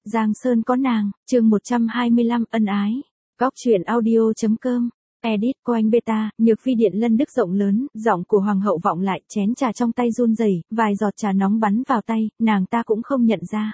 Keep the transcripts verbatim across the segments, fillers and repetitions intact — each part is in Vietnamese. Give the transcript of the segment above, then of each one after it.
Giang Sơn có nàng, chương một trăm hai mươi lăm ân ái. Góc truyện audio.com. Edit của anh Beta, nhược vi điện lân đức rộng lớn, giọng của hoàng hậu vọng lại, chén trà trong tay run rẩy, vài giọt trà nóng bắn vào tay, nàng ta cũng không nhận ra.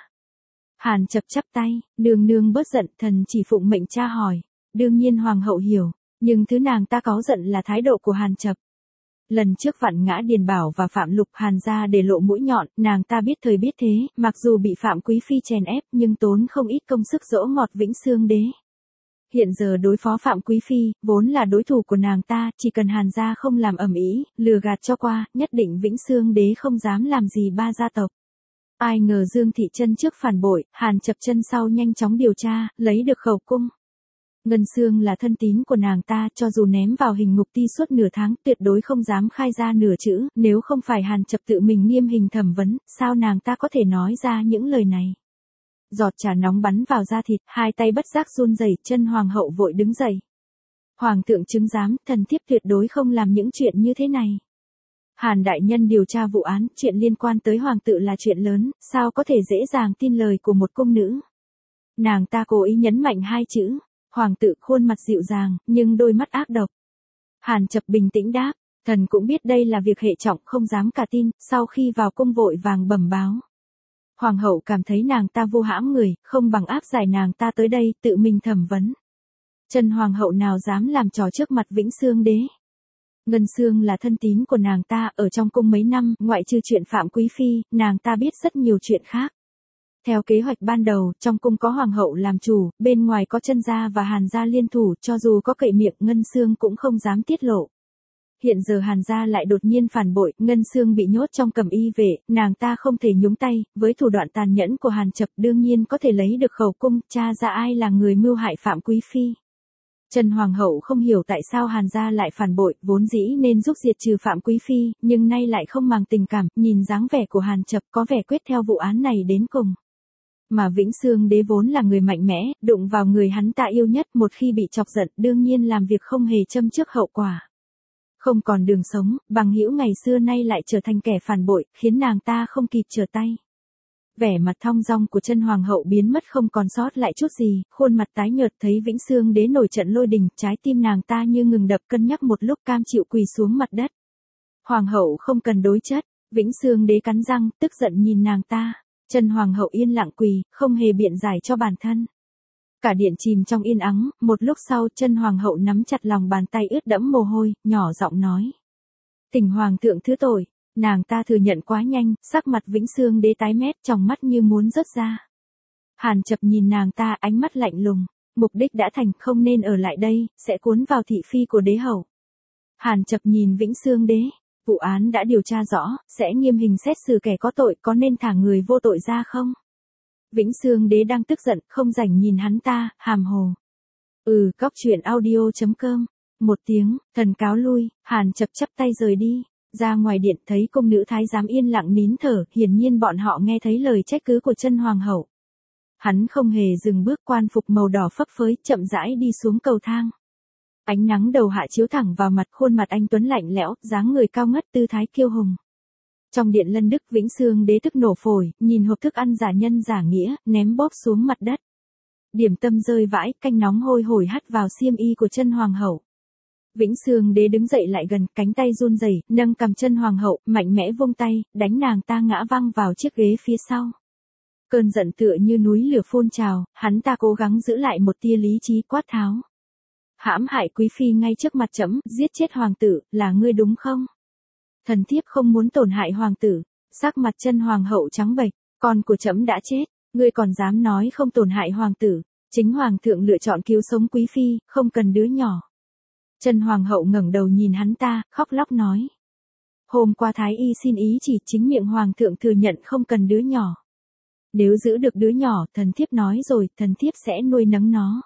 Hàn Chập chắp tay, nương nương bớt giận, thần chỉ phụng mệnh cha hỏi. Đương nhiên hoàng hậu hiểu, nhưng thứ nàng ta cáu giận là thái độ của Hàn Chập. Lần trước Vạn Ngã Điền Bảo và Phạm Lục Hàn gia để lộ mũi nhọn, nàng ta biết thời biết thế, mặc dù bị Phạm Quý Phi chèn ép nhưng tốn không ít công sức dỗ ngọt Vĩnh Xương Đế. Hiện giờ đối phó Phạm Quý Phi, vốn là đối thủ của nàng ta, chỉ cần Hàn gia không làm ầm ĩ, lừa gạt cho qua, nhất định Vĩnh Xương Đế không dám làm gì ba gia tộc. Ai ngờ Dương Thị chân trước phản bội, Hàn Chập chân sau nhanh chóng điều tra, lấy được khẩu cung. Ngân Xương là thân tín của nàng ta, cho dù ném vào hình ngục ti suốt nửa tháng, tuyệt đối không dám khai ra nửa chữ, nếu không phải Hàn Chập tự mình nghiêm hình thẩm vấn, sao nàng ta có thể nói ra những lời này. Giọt trà nóng bắn vào da thịt, hai tay bất giác run rẩy, chân hoàng hậu vội đứng dậy. Hoàng thượng chứng giám, thần thiếp tuyệt đối không làm những chuyện như thế này. Hàn đại nhân điều tra vụ án, chuyện liên quan tới hoàng tự là chuyện lớn, sao có thể dễ dàng tin lời của một cung nữ. Nàng ta cố ý nhấn mạnh hai chữ. Hoàng tự khuôn mặt dịu dàng, nhưng đôi mắt ác độc. Hàn Chập bình tĩnh đáp, thần cũng biết đây là việc hệ trọng, không dám cả tin, sau khi vào cung vội vàng bẩm báo. Hoàng hậu cảm thấy nàng ta vô hãm người, không bằng áp giải nàng ta tới đây, tự mình thẩm vấn. Trần hoàng hậu nào dám làm trò trước mặt Vĩnh Xương Đế. Ngân Xương là thân tín của nàng ta, ở trong cung mấy năm, ngoại trừ chuyện Phạm Quý Phi, nàng ta biết rất nhiều chuyện khác. Theo kế hoạch ban đầu, trong cung có hoàng hậu làm chủ, bên ngoài có Trân gia và Hàn gia liên thủ, cho dù có cậy miệng Ngân Xương cũng không dám tiết lộ. Hiện giờ Hàn gia lại đột nhiên phản bội, Ngân Xương bị nhốt trong cẩm y vệ, nàng ta không thể nhúng tay, với thủ đoạn tàn nhẫn của Hàn Chập đương nhiên có thể lấy được khẩu cung, tra ra ai là người mưu hại Phạm Quý Phi. Trần hoàng hậu không hiểu tại sao Hàn gia lại phản bội, vốn dĩ nên giúp diệt trừ Phạm Quý Phi, nhưng nay lại không màng tình cảm, nhìn dáng vẻ của Hàn Chập có vẻ quyết theo vụ án này đến cùng. Mà Vĩnh Xương Đế vốn là người mạnh mẽ, đụng vào người hắn ta yêu nhất, một khi bị chọc giận đương nhiên làm việc không hề châm trước hậu quả. Không còn đường sống, bằng hữu ngày xưa nay lại trở thành kẻ phản bội, khiến nàng ta không kịp trở tay. Vẻ mặt thong dong của Trân hoàng hậu biến mất không còn sót lại chút gì, khuôn mặt tái nhợt thấy Vĩnh Xương Đế nổi trận lôi đình, trái tim nàng ta như ngừng đập, cân nhắc một lúc cam chịu quỳ xuống mặt đất. Hoàng hậu không cần đối chất, Vĩnh Xương Đế cắn răng, tức giận nhìn nàng ta. Trần hoàng hậu yên lặng quỳ, không hề biện giải cho bản thân. Cả điện chìm trong yên ắng, một lúc sau Trân hoàng hậu nắm chặt lòng bàn tay ướt đẫm mồ hôi, nhỏ giọng nói. Thỉnh hoàng thượng thứ tội, nàng ta thừa nhận quá nhanh, sắc mặt Vĩnh Xương Đế tái mét, tròng mắt như muốn rớt ra. Hàn Chập nhìn nàng ta, ánh mắt lạnh lùng, mục đích đã thành, không nên ở lại đây, sẽ cuốn vào thị phi của đế hậu. Hàn Chập nhìn Vĩnh Xương Đế. Vụ án đã điều tra rõ, sẽ nghiêm hình xét xử kẻ có tội, có nên thả người vô tội ra không? Vĩnh Xương Đế đang tức giận, không rảnh nhìn hắn ta, hàm hồ. Ừ, góc truyện audio.com. Một tiếng, thần cáo lui, Hàn Chập chắp tay rời đi. Ra ngoài điện thấy cung nữ thái giám yên lặng nín thở, hiển nhiên bọn họ nghe thấy lời trách cứ của Trân hoàng hậu. Hắn không hề dừng bước, quan phục màu đỏ phấp phới, chậm rãi đi xuống cầu thang. Ánh nắng đầu hạ chiếu thẳng vào mặt, khuôn mặt anh tuấn lạnh lẽo, dáng người cao ngất, tư thái kiêu hùng. Trong điện lân đức, Vĩnh Xương Đế tức nổ phổi, nhìn hộp thức ăn giả nhân giả nghĩa, ném bóp xuống mặt đất. Điểm tâm rơi vãi, canh nóng hôi hổi hắt vào xiêm y của Trân hoàng hậu. Vĩnh Xương Đế đứng dậy lại gần, cánh tay run rẩy, nâng cầm Trân hoàng hậu, mạnh mẽ vung tay, đánh nàng ta ngã văng vào chiếc ghế phía sau. Cơn giận tựa như núi lửa phun trào, hắn ta cố gắng giữ lại một tia lý trí, quát tháo. Hãm hại quý phi ngay trước mặt trẫm, giết chết hoàng tử, là ngươi đúng không? Thần thiếp không muốn tổn hại hoàng tử. Sắc mặt Trân hoàng hậu trắng bệch, con của trẫm đã chết, ngươi còn dám nói không tổn hại hoàng tử? Chính hoàng thượng lựa chọn cứu sống quý phi, không cần đứa nhỏ. Trân hoàng hậu ngẩng đầu nhìn hắn ta, khóc lóc nói. Hôm qua thái y xin ý chỉ, chính miệng hoàng thượng thừa nhận không cần đứa nhỏ. Nếu giữ được đứa nhỏ, thần thiếp nói rồi, thần thiếp sẽ nuôi nấng nó.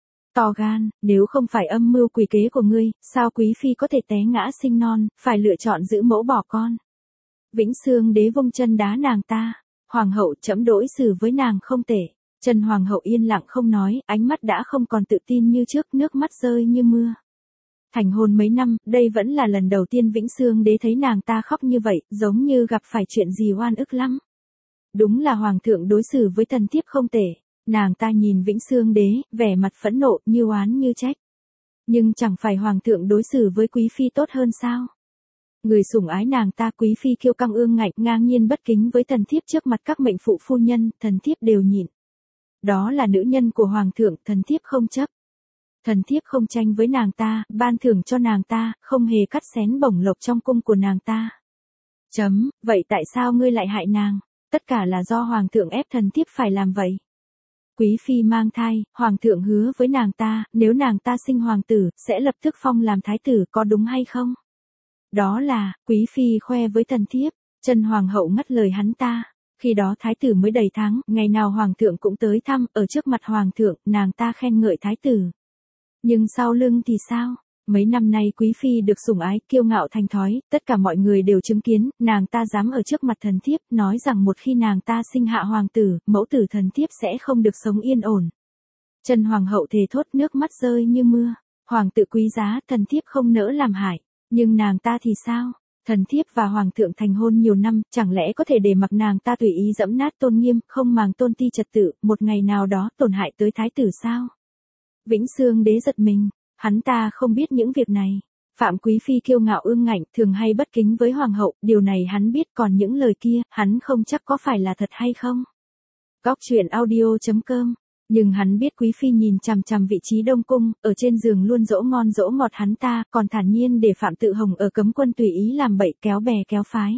To gan, nếu không phải âm mưu quỷ kế của ngươi, sao quý phi có thể té ngã sinh non, phải lựa chọn giữ mẫu bỏ con. Vĩnh Xương Đế vung chân đá nàng ta, hoàng hậu trẫm đối xử với nàng không tệ. Trần hoàng hậu yên lặng không nói, ánh mắt đã không còn tự tin như trước, nước mắt rơi như mưa. Thành hôn mấy năm, đây vẫn là lần đầu tiên Vĩnh Xương Đế thấy nàng ta khóc như vậy, giống như gặp phải chuyện gì oan ức lắm. Đúng là hoàng thượng đối xử với thần thiếp không tệ. Nàng ta nhìn Vĩnh Xương Đế, vẻ mặt phẫn nộ, như oán như trách. Nhưng chẳng phải hoàng thượng đối xử với quý phi tốt hơn sao? Người sủng ái nàng ta, quý phi kiêu căng ương ngạnh, ngang nhiên bất kính với thần thiếp trước mặt các mệnh phụ phu nhân, thần thiếp đều nhịn. Đó là nữ nhân của hoàng thượng, thần thiếp không chấp. Thần thiếp không tranh với nàng ta, ban thưởng cho nàng ta, không hề cắt xén bổng lộc trong cung của nàng ta. Chấm, vậy tại sao ngươi lại hại nàng? Tất cả là do hoàng thượng ép thần thiếp phải làm vậy. Quý phi mang thai, hoàng thượng hứa với nàng ta, nếu nàng ta sinh hoàng tử, sẽ lập tức phong làm thái tử, có đúng hay không? Đó là, quý phi khoe với thần thiếp, Trần hoàng hậu ngắt lời hắn ta. Khi đó thái tử mới đầy tháng, ngày nào hoàng thượng cũng tới thăm, ở trước mặt hoàng thượng, nàng ta khen ngợi thái tử. Nhưng sau lưng thì sao? Mấy năm nay quý phi được sủng ái, kiêu ngạo thành thói, tất cả mọi người đều chứng kiến, nàng ta dám ở trước mặt thần thiếp, nói rằng một khi nàng ta sinh hạ hoàng tử, mẫu tử thần thiếp sẽ không được sống yên ổn. Trần hoàng hậu thề thốt, nước mắt rơi như mưa. Hoàng tử quý giá, thần thiếp không nỡ làm hại. Nhưng nàng ta thì sao? Thần thiếp và hoàng thượng thành hôn nhiều năm, chẳng lẽ có thể để mặc nàng ta tùy ý dẫm nát tôn nghiêm, không màng tôn ti trật tự, một ngày nào đó tổn hại tới thái tử sao? Vĩnh Xương Đế giật mình, hắn ta không biết những việc này. Phạm quý phi kiêu ngạo ương ngạnh, thường hay bất kính với hoàng hậu, điều này hắn biết, còn những lời kia, hắn không chắc có phải là thật hay không. Góc truyện audio chấm com. Nhưng hắn biết quý phi nhìn chằm chằm vị trí đông cung, ở trên giường luôn dỗ ngon dỗ ngọt hắn ta, còn thản nhiên để Phạm Tự Hồng ở cấm quân tùy ý làm bậy, kéo bè kéo phái.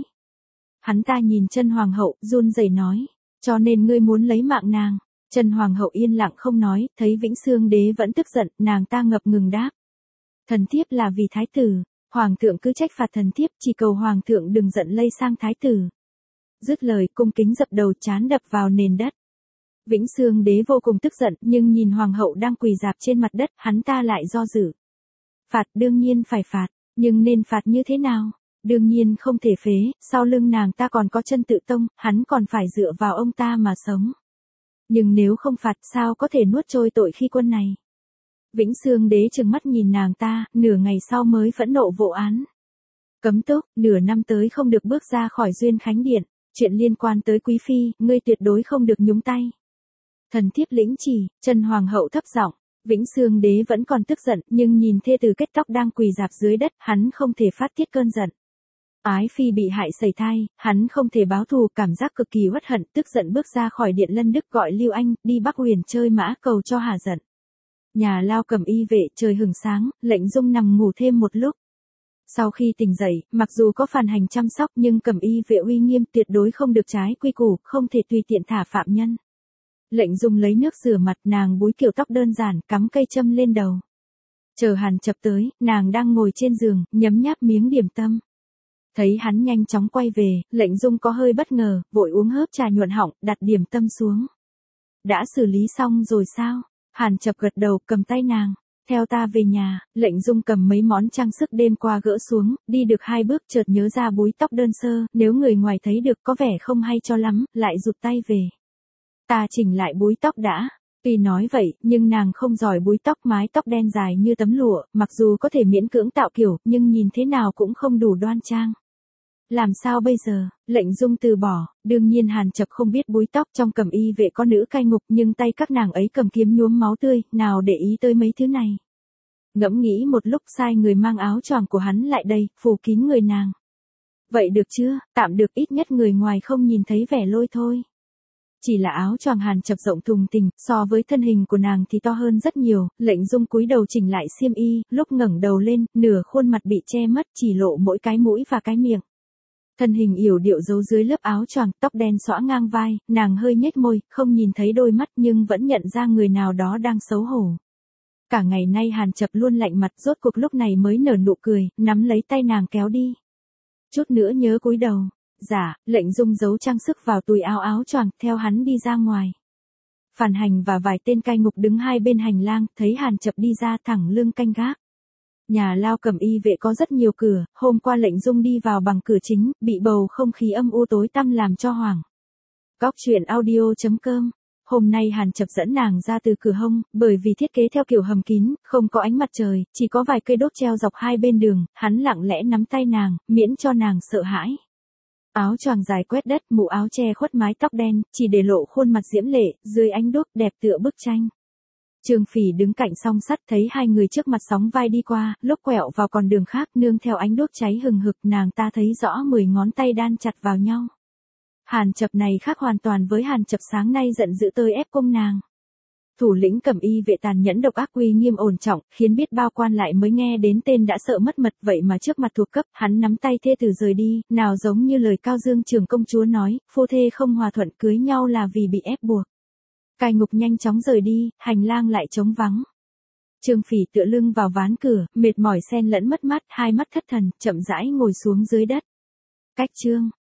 Hắn ta nhìn Trân hoàng hậu, run rẩy nói, cho nên ngươi muốn lấy mạng nàng. Trân hoàng hậu yên lặng không nói, thấy Vĩnh Xương Đế vẫn tức giận, nàng ta ngập ngừng đáp. Thần thiếp là vì thái tử, hoàng thượng cứ trách phạt thần thiếp, chỉ cầu hoàng thượng đừng giận lây sang thái tử. Dứt lời, cung kính dập đầu, trán đập vào nền đất. Vĩnh Xương Đế vô cùng tức giận, nhưng nhìn hoàng hậu đang quỳ rạp trên mặt đất, hắn ta lại do dự. Phạt đương nhiên phải phạt, nhưng nên phạt như thế nào? Đương nhiên không thể phế, sau lưng nàng ta còn có Chân Tự Tông, hắn còn phải dựa vào ông ta mà sống. Nhưng nếu không phạt, sao có thể nuốt trôi tội khi quân này? Vĩnh Xương Đế trừng mắt nhìn nàng ta, nửa ngày sau mới phẫn nộ vô án. Cấm túc, nửa năm tới không được bước ra khỏi Duyên Khánh Điện, chuyện liên quan tới quý phi, ngươi tuyệt đối không được nhúng tay. Thần thiếp lĩnh chỉ, Trân hoàng hậu thấp giọng. Vĩnh Xương Đế vẫn còn tức giận, nhưng nhìn thê tử kết tóc đang quỳ rạp dưới đất, hắn không thể phát tiết cơn giận. Ái phi bị hại sẩy thai, hắn không thể báo thù, cảm giác cực kỳ uất hận, tức giận bước ra khỏi điện Lân Đức gọi Lưu Anh, đi Bắc Huyền chơi mã cầu cho hả giận. Nhà Lao Cầm y vệ, trời hừng sáng, lệnh Dung nằm ngủ thêm một lúc. Sau khi tỉnh dậy, mặc dù có phản hành chăm sóc nhưng Cầm y vệ uy nghiêm, tuyệt đối không được trái quy củ, không thể tùy tiện thả phạm nhân. Lệnh Dung lấy nước rửa mặt, nàng búi kiểu tóc đơn giản, cắm cây châm lên đầu. Chờ Hàn Chập tới, nàng đang ngồi trên giường, nhấm nháp miếng điểm tâm. Thấy hắn nhanh chóng quay về, Lệnh Dung có hơi bất ngờ, vội uống hớp trà nhuận họng, đặt điểm tâm xuống. Đã xử lý xong rồi sao? Hàn Chập gật đầu, cầm tay nàng. Theo ta về nhà. Lệnh Dung cầm mấy món trang sức đêm qua gỡ xuống, đi được hai bước chợt nhớ ra búi tóc đơn sơ, nếu người ngoài thấy được có vẻ không hay cho lắm, lại rụt tay về. Ta chỉnh lại búi tóc đã. Tuy nói vậy, nhưng nàng không giỏi búi tóc, mái tóc đen dài như tấm lụa, mặc dù có thể miễn cưỡng tạo kiểu, nhưng nhìn thế nào cũng không đủ đoan trang. Làm sao bây giờ? Lệnh Dung từ bỏ, đương nhiên Hàn Chập không biết búi tóc trong Cầm y vệ có nữ cai ngục, nhưng tay các nàng ấy cầm kiếm nhuốm máu tươi, nào để ý tới mấy thứ này. Ngẫm nghĩ một lúc, sai người mang áo choàng của hắn lại đây, phủ kín người nàng. Vậy được chưa? Tạm được, ít nhất người ngoài không nhìn thấy vẻ lôi thôi. Chỉ là áo choàng Hàn Chập rộng thùng thình, so với thân hình của nàng thì to hơn rất nhiều. Lệnh Dung cúi đầu chỉnh lại xiêm y, lúc ngẩng đầu lên, nửa khuôn mặt bị che mất, chỉ lộ mỗi cái mũi và cái miệng. Thân hình yểu điệu giấu dưới lớp áo choàng, tóc đen xõa ngang vai, nàng hơi nhếch môi, không nhìn thấy đôi mắt nhưng vẫn nhận ra người nào đó đang xấu hổ. Cả ngày nay Hàn Chập luôn lạnh mặt, rốt cuộc lúc này mới nở nụ cười, nắm lấy tay nàng kéo đi. Chút nữa nhớ cúi đầu. Dạ, Lệnh Dung giấu trang sức vào túi áo áo choàng, theo hắn đi ra ngoài. Phản hành và vài tên cai ngục đứng hai bên hành lang, thấy Hàn Chập đi ra, thẳng lưng canh gác. Nhà Lao Cầm y vệ có rất nhiều cửa, hôm qua Lệnh Dung đi vào bằng cửa chính, bị bầu không khí âm u tối tăm làm cho hoảng. Góc truyện audio chấm com. Hôm nay Hàn Chập dẫn nàng ra từ cửa hông, bởi vì thiết kế theo kiểu hầm kín, không có ánh mặt trời, chỉ có vài cây đốt treo dọc hai bên đường, hắn lặng lẽ nắm tay nàng, miễn cho nàng sợ hãi. Áo choàng dài quét đất, mũ áo che khuất mái tóc đen, chỉ để lộ khuôn mặt diễm lệ, dưới ánh đuốc đẹp tựa bức tranh. Trường Phỉ đứng cạnh song sắt thấy hai người trước mặt sóng vai đi qua, lúc quẹo vào con đường khác nương theo ánh đuốc cháy hừng hực nàng ta thấy rõ mười ngón tay đan chặt vào nhau. Hàn Chập này khác hoàn toàn với Hàn Chập sáng nay giận dữ tơi ép cung nàng. Thủ lĩnh Cẩm Y vệ tàn nhẫn độc ác uy nghiêm ổn trọng, khiến biết bao quan lại mới nghe đến tên đã sợ mất mật, vậy mà trước mặt thuộc cấp, hắn nắm tay thê tử rời đi, nào giống như lời Cao Dương Trường công chúa nói, phu thê không hòa thuận cưới nhau là vì bị ép buộc. Cai Ngục nhanh chóng rời đi, hành lang lại trống vắng. Trường Phỉ tựa lưng vào ván cửa, mệt mỏi xen lẫn mất mát, hai mắt thất thần, chậm rãi ngồi xuống dưới đất. Cách chương